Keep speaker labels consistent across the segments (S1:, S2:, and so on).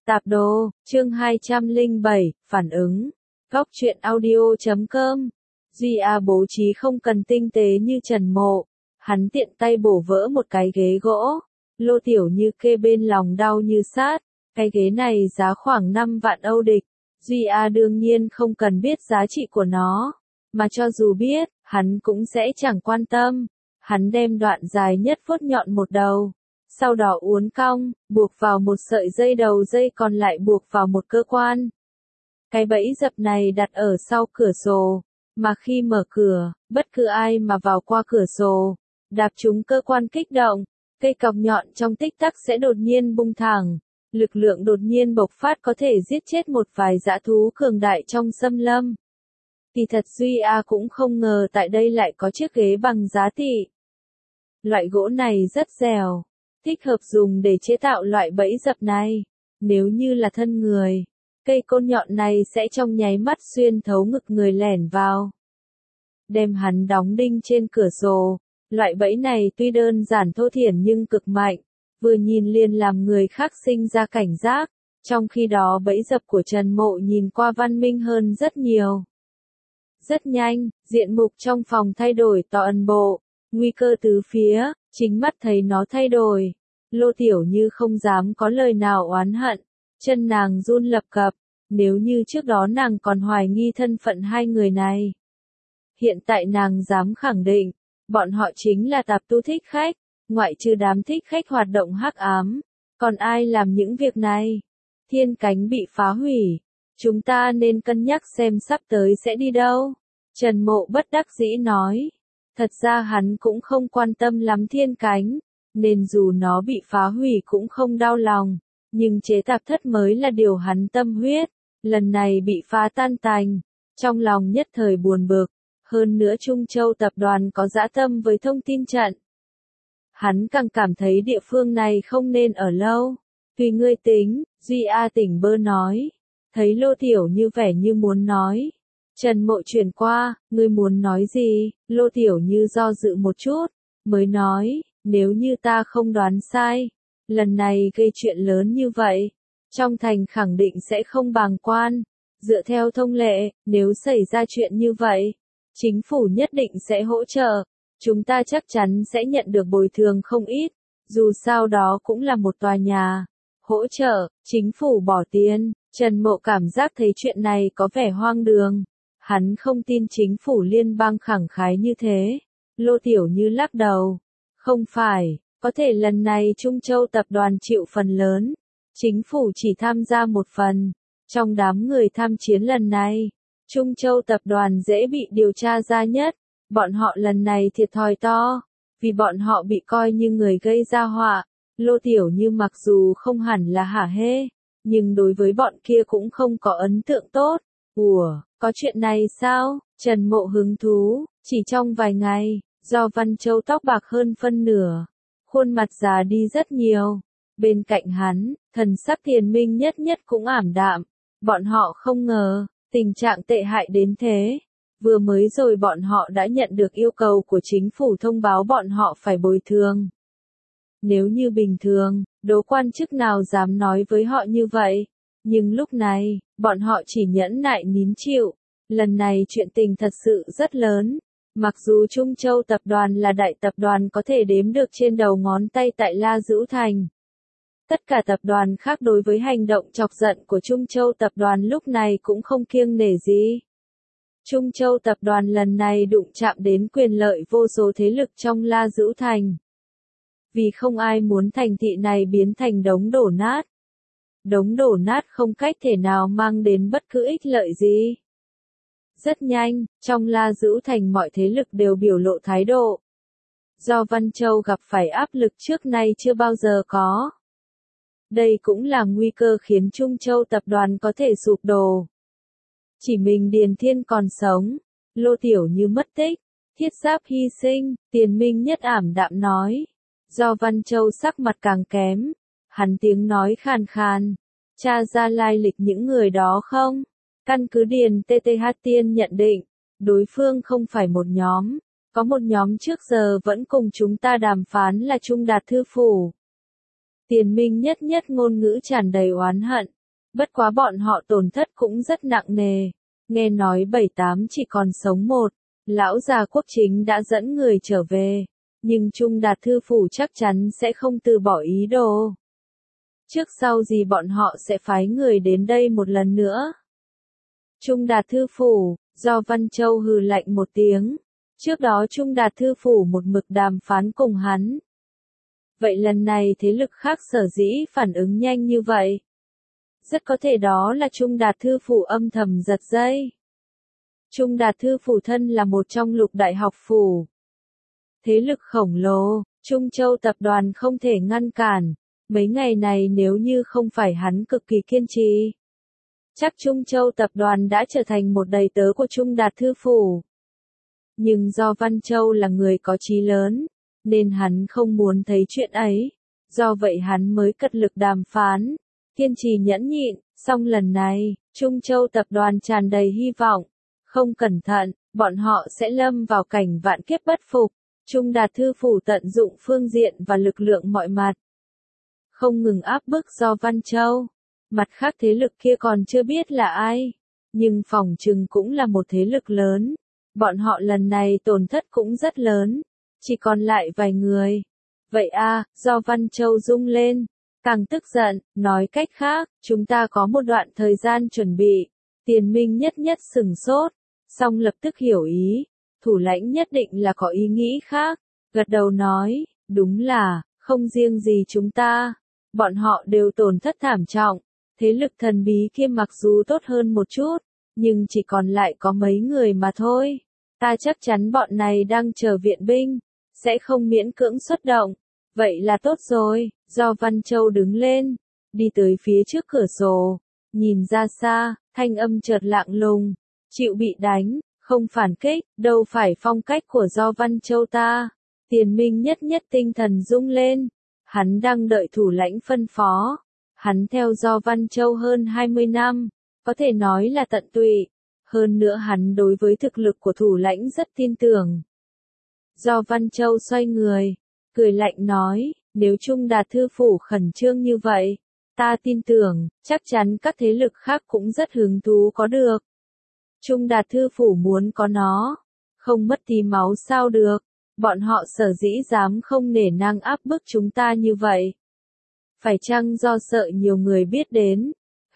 S1: Tạp đồ, chương 207, phản ứng. Góc truyện audio.com. Duy A bố trí không cần tinh tế như Trần Mộ. Hắn tiện tay bổ vỡ một cái ghế gỗ. Lô Tiểu Như kê bên lòng đau như sát. Cái ghế này giá khoảng 5 vạn Âu địch. Duy A đương nhiên không cần biết giá trị của nó. Mà cho dù biết, hắn cũng sẽ chẳng quan tâm. Hắn đem đoạn dài nhất vuốt nhọn một đầu. Sau đó uốn cong, buộc vào một sợi dây, đầu dây còn lại buộc vào một cơ quan. Cái bẫy dập này đặt ở sau cửa sổ, mà khi mở cửa, bất cứ ai mà vào qua cửa sổ, đạp trúng cơ quan kích động, cây cọc nhọn trong tích tắc sẽ đột nhiên bung thẳng, lực lượng đột nhiên bộc phát có thể giết chết một vài dã thú cường đại trong xâm lâm. Kỳ thật Duy A cũng không ngờ tại đây lại có chiếc ghế bằng giá trị. Loại gỗ này rất dẻo, thích hợp dùng để chế tạo loại bẫy dập này. Nếu như là thân người, cây côn nhọn này sẽ trong nháy mắt xuyên thấu ngực người lẻn vào, đem hắn đóng đinh trên cửa sổ. Loại bẫy này tuy đơn giản thô thiển nhưng cực mạnh, vừa nhìn liền làm người khác sinh ra cảnh giác. Trong khi đó bẫy dập của Trần Mộ nhìn qua văn minh hơn rất nhiều. Rất nhanh, diện mục trong phòng thay đổi toàn bộ, nguy cơ tứ phía, chính mắt thấy nó thay đổi. Lô Tiểu Như không dám có lời nào oán hận, chân nàng run lập cập, nếu như trước đó nàng còn hoài nghi thân phận hai người này. Hiện tại nàng dám khẳng định, bọn họ chính là tạp tu thích khách, ngoại trừ đám thích khách hoạt động hắc ám, còn ai làm những việc này? Thiên cánh bị phá hủy, chúng ta nên cân nhắc xem sắp tới sẽ đi đâu. Trần Mộ bất đắc dĩ nói, thật ra hắn cũng không quan tâm lắm thiên cánh, nên dù nó bị phá hủy cũng không đau lòng, nhưng chế tạp thất mới là điều hắn tâm huyết, lần này bị phá tan tành, trong lòng nhất thời buồn bực, hơn nữa Trung Châu tập đoàn có dã tâm với thông tin trận. Hắn càng cảm thấy địa phương này không nên ở lâu, tùy ngươi tính, Duy A tỉnh bơ nói, thấy Lô Tiểu Như vẻ như muốn nói. Trần Mộ chuyển qua, ngươi muốn nói gì? Lô Tiểu Như do dự một chút, mới nói, nếu như ta không đoán sai, lần này gây chuyện lớn như vậy, trong thành khẳng định sẽ không bàng quan. Dựa theo thông lệ, nếu xảy ra chuyện như vậy, chính phủ nhất định sẽ hỗ trợ. Chúng ta chắc chắn sẽ nhận được bồi thường không ít, dù sao đó cũng là một tòa nhà. Hỗ trợ, chính phủ bỏ tiền. Trần Mộ cảm giác thấy chuyện này có vẻ hoang đường. Hắn không tin chính phủ liên bang khẳng khái như thế. Lô Tiểu Như lắc đầu. Không phải, có thể lần này Trung Châu tập đoàn chịu phần lớn. Chính phủ chỉ tham gia một phần. Trong đám người tham chiến lần này, Trung Châu tập đoàn dễ bị điều tra ra nhất. Bọn họ lần này thiệt thòi to, vì bọn họ bị coi như người gây ra họa. Lô Tiểu Như mặc dù không hẳn là hả hê, nhưng đối với bọn kia cũng không có ấn tượng tốt. Ủa, có chuyện này sao? Trần Mộ hứng thú, chỉ trong vài ngày, do Văn Châu tóc bạc hơn phân nửa, khuôn mặt già đi rất nhiều. Bên cạnh hắn, thần sắc Thiền Minh nhất nhất cũng ảm đạm. Bọn họ không ngờ, tình trạng tệ hại đến thế. Vừa mới rồi bọn họ đã nhận được yêu cầu của chính phủ thông báo bọn họ phải bồi thường. Nếu như bình thường, đố quan chức nào dám nói với họ như vậy? Nhưng lúc này, bọn họ chỉ nhẫn nại nín chịu. Lần này chuyện tình thật sự rất lớn. Mặc dù Trung Châu tập đoàn là đại tập đoàn có thể đếm được trên đầu ngón tay tại La Dữ Thành. Tất cả tập đoàn khác đối với hành động chọc giận của Trung Châu tập đoàn lúc này cũng không kiêng nể gì. Trung Châu tập đoàn lần này đụng chạm đến quyền lợi vô số thế lực trong La Dữ Thành. Vì không ai muốn thành thị này biến thành đống đổ nát. Đống đổ nát không cách thể nào mang đến bất cứ ích lợi gì. Rất nhanh, trong La Dữ Thành mọi thế lực đều biểu lộ thái độ. Do Văn Châu gặp phải áp lực trước nay chưa bao giờ có. Đây cũng là nguy cơ khiến Trung Châu tập đoàn có thể sụp đổ. Chỉ mình Điền Thiên còn sống, Lô Tiểu Như mất tích, Thiết Giáp hy sinh, Tiền Minh nhất ảm đạm nói. Do Văn Châu sắc mặt càng kém, hắn tiếng nói khàn khàn, tra ra lai lịch những người đó không? Căn cứ Điền TTH Tiên nhận định, đối phương không phải một nhóm, có một nhóm trước giờ vẫn cùng chúng ta đàm phán là Trung Đạt Thư Phủ. Tiền Minh nhất nhất ngôn ngữ tràn đầy oán hận, Bất quá bọn họ tổn thất cũng rất nặng nề. Nghe nói 7-8 chỉ còn sống một. Lão già Quốc Chính đã dẫn người trở về. Nhưng Trung Đạt Thư Phủ chắc chắn sẽ không từ bỏ ý đồ. Trước sau gì bọn họ sẽ phái người đến đây một lần nữa. Trung Đạt Thư Phủ, do Văn Châu hừ lạnh một tiếng. Trước đó Trung Đạt Thư Phủ một mực đàm phán cùng hắn. Vậy lần này thế lực khác sở dĩ phản ứng nhanh như vậy. Rất có thể đó là Trung Đạt Thư Phủ âm thầm giật dây. Trung Đạt Thư Phủ thân là một trong lục đại học phủ. Thế lực khổng lồ, Trung Châu tập đoàn không thể ngăn cản. Mấy ngày này nếu như không phải hắn cực kỳ kiên trì, chắc Trung Châu tập đoàn đã trở thành một đầy tớ của Trung Đạt Thư Phủ. Nhưng do Văn Châu là người có chí lớn, nên hắn không muốn thấy chuyện ấy. Do vậy hắn mới cật lực đàm phán, kiên trì nhẫn nhịn. Song lần này, Trung Châu tập đoàn tràn đầy hy vọng. Không cẩn thận, bọn họ sẽ lâm vào cảnh vạn kiếp bất phục. Trung Đạt Thư Phủ tận dụng phương diện và lực lượng mọi mặt. Không ngừng áp bức do Văn Châu. Mặt khác thế lực kia còn chưa biết là ai. Nhưng phỏng chừng cũng là một thế lực lớn. Bọn họ lần này tổn thất cũng rất lớn. Chỉ còn lại vài người. Vậy do Văn Châu rung lên. Càng tức giận, nói cách khác, chúng ta có một đoạn thời gian chuẩn bị. Tiền Minh nhất nhất sửng sốt. Xong lập tức hiểu ý. Thủ lãnh nhất định là có ý nghĩ khác. Gật đầu nói, đúng là, không riêng gì chúng ta. Bọn họ đều tổn thất thảm trọng. Thế lực thần bí kia mặc dù tốt hơn một chút, nhưng chỉ còn lại có mấy người mà thôi. Ta chắc chắn bọn này đang chờ viện binh, sẽ không miễn cưỡng xuất động. Vậy là tốt rồi, do Văn Châu đứng lên, đi tới phía trước cửa sổ, nhìn ra xa, thanh âm chợt lạng lùng, chịu bị đánh, không phản kích, đâu phải phong cách của do Văn Châu ta. Tiền Minh nhất nhất tinh thần rung lên, hắn đang đợi thủ lãnh phân phó. Hắn theo do Văn Châu hơn 20 năm, có thể nói là tận tụy. Hơn nữa hắn đối với thực lực của thủ lãnh rất tin tưởng. Do Văn Châu xoay người, cười lạnh nói, nếu Trung Đạt Thư Phủ khẩn trương như vậy, ta tin tưởng, chắc chắn các thế lực khác cũng rất hứng thú có được. Trung Đạt Thư Phủ muốn có nó, không mất tí máu sao được, bọn họ sở dĩ dám không nể nang áp bức chúng ta như vậy. Phải chăng do sợ nhiều người biết đến?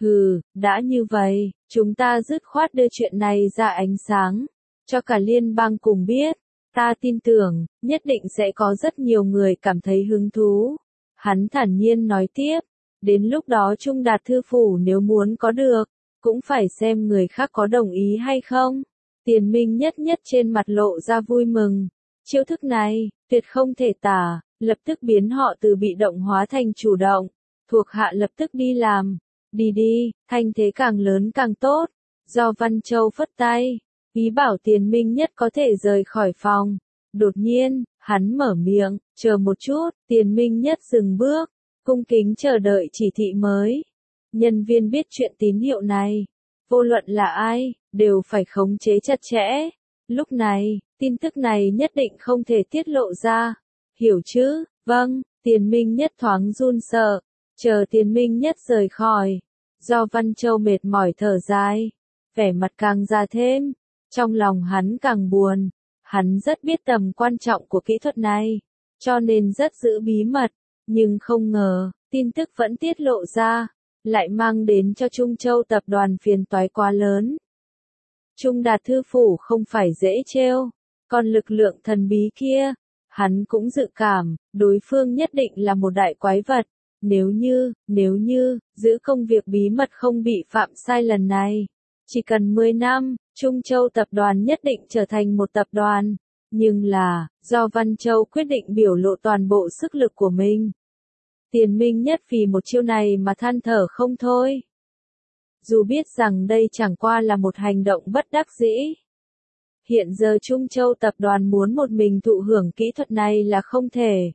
S1: Đã như vậy, chúng ta dứt khoát đưa chuyện này ra ánh sáng, cho cả liên bang cùng biết. Ta tin tưởng, nhất định sẽ có rất nhiều người cảm thấy hứng thú. Hắn thản nhiên nói tiếp, đến lúc đó Trung Đạt Thư Phủ nếu muốn có được, cũng phải xem người khác có đồng ý hay không. Tiền Minh nhất nhất trên mặt lộ ra vui mừng. Chiêu thức này, tuyệt không thể tả, lập tức biến họ từ bị động hóa thành chủ động. Thuộc hạ lập tức đi làm. Đi đi, thanh thế càng lớn càng tốt. Do Văn Châu phất tay, ý bảo Tiền Minh nhất có thể rời khỏi phòng. Đột nhiên, hắn mở miệng, chờ một chút, Tiền Minh nhất dừng bước, cung kính chờ đợi chỉ thị mới. Nhân viên biết chuyện tín hiệu này, vô luận là ai, đều phải khống chế chặt chẽ. Lúc này, tin tức này nhất định không thể tiết lộ ra. Hiểu chứ? Vâng, Tiền Minh nhất thoáng run sợ. Chờ Tiền Minh nhất rời khỏi. Do Văn Châu mệt mỏi thở dài. Vẻ mặt càng già thêm. Trong lòng hắn càng buồn. Hắn rất biết tầm quan trọng của kỹ thuật này. Cho nên rất giữ bí mật. Nhưng không ngờ, tin tức vẫn tiết lộ ra. Lại mang đến cho Trung Châu tập đoàn phiền toái quá lớn. Trung Đạt Thư Phủ không phải dễ trêu. Còn lực lượng thần bí kia, hắn cũng dự cảm, đối phương nhất định là một đại quái vật. Nếu như, giữ công việc bí mật không bị phạm sai lần này, chỉ cần 10 năm, Trung Châu tập đoàn nhất định trở thành một tập đoàn. Nhưng là, do Văn Châu quyết định biểu lộ toàn bộ sức lực của mình. Tiền Minh nhất vì một chiêu này mà than thở không thôi. Dù biết rằng đây chẳng qua là một hành động bất đắc dĩ. Hiện giờ Trung Châu tập đoàn muốn một mình thụ hưởng kỹ thuật này là không thể.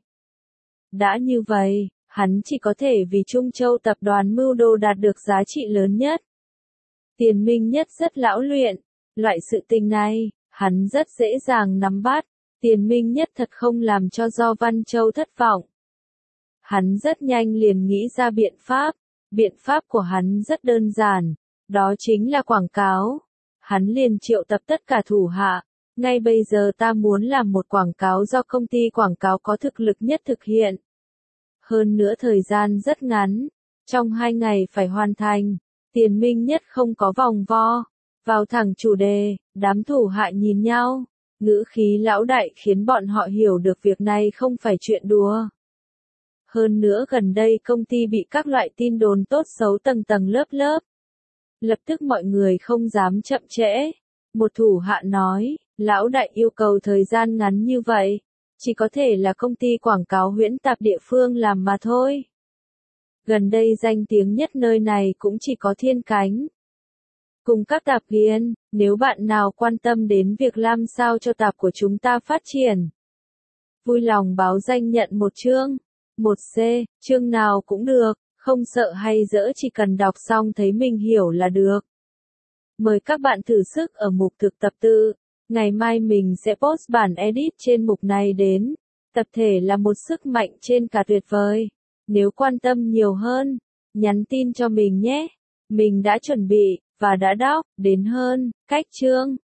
S1: Đã như vậy, hắn chỉ có thể vì Trung Châu tập đoàn mưu đồ đạt được giá trị lớn nhất. Tiền Minh nhất rất lão luyện, loại sự tình này, hắn rất dễ dàng nắm bắt. Tiền Minh nhất thật không làm cho do Văn Châu thất vọng. Hắn rất nhanh liền nghĩ ra biện pháp, Biện pháp của hắn rất đơn giản, đó chính là quảng cáo. Hắn liền triệu tập tất cả thủ hạ. Ngay bây giờ ta muốn làm một quảng cáo do công ty quảng cáo có thực lực nhất thực hiện. Hơn nữa thời gian rất ngắn, trong 2 ngày phải hoàn thành. Tiền minh nhất không có vòng vo, vào thẳng chủ đề, đám thủ hạ nhìn nhau. Ngữ khí lão đại khiến bọn họ hiểu được việc này không phải chuyện đùa. Hơn nữa gần đây công ty bị các loại tin đồn tốt xấu tầng tầng lớp lớp. Lập tức mọi người không dám chậm trễ. Một thủ hạ nói, lão đại yêu cầu thời gian ngắn như vậy, chỉ có thể là công ty quảng cáo huyễn tạp địa phương làm mà thôi. Gần đây danh tiếng nhất nơi này cũng chỉ có Thiên Cánh. Cùng các tạp viên, nếu bạn nào quan tâm đến việc làm sao cho tạp của chúng ta phát triển, vui lòng báo danh nhận một chương, 1C, chương nào cũng được, không sợ hay dỡ chỉ cần đọc xong thấy mình hiểu là được. Mời các bạn thử sức ở mục thực tập tự. Ngày mai mình sẽ post bản edit trên mục này đến. Tập thể là một sức mạnh trên cả tuyệt vời. Nếu quan tâm nhiều hơn, nhắn tin cho mình nhé. Mình đã chuẩn bị, và đã đọc, đến hơn, cách chương.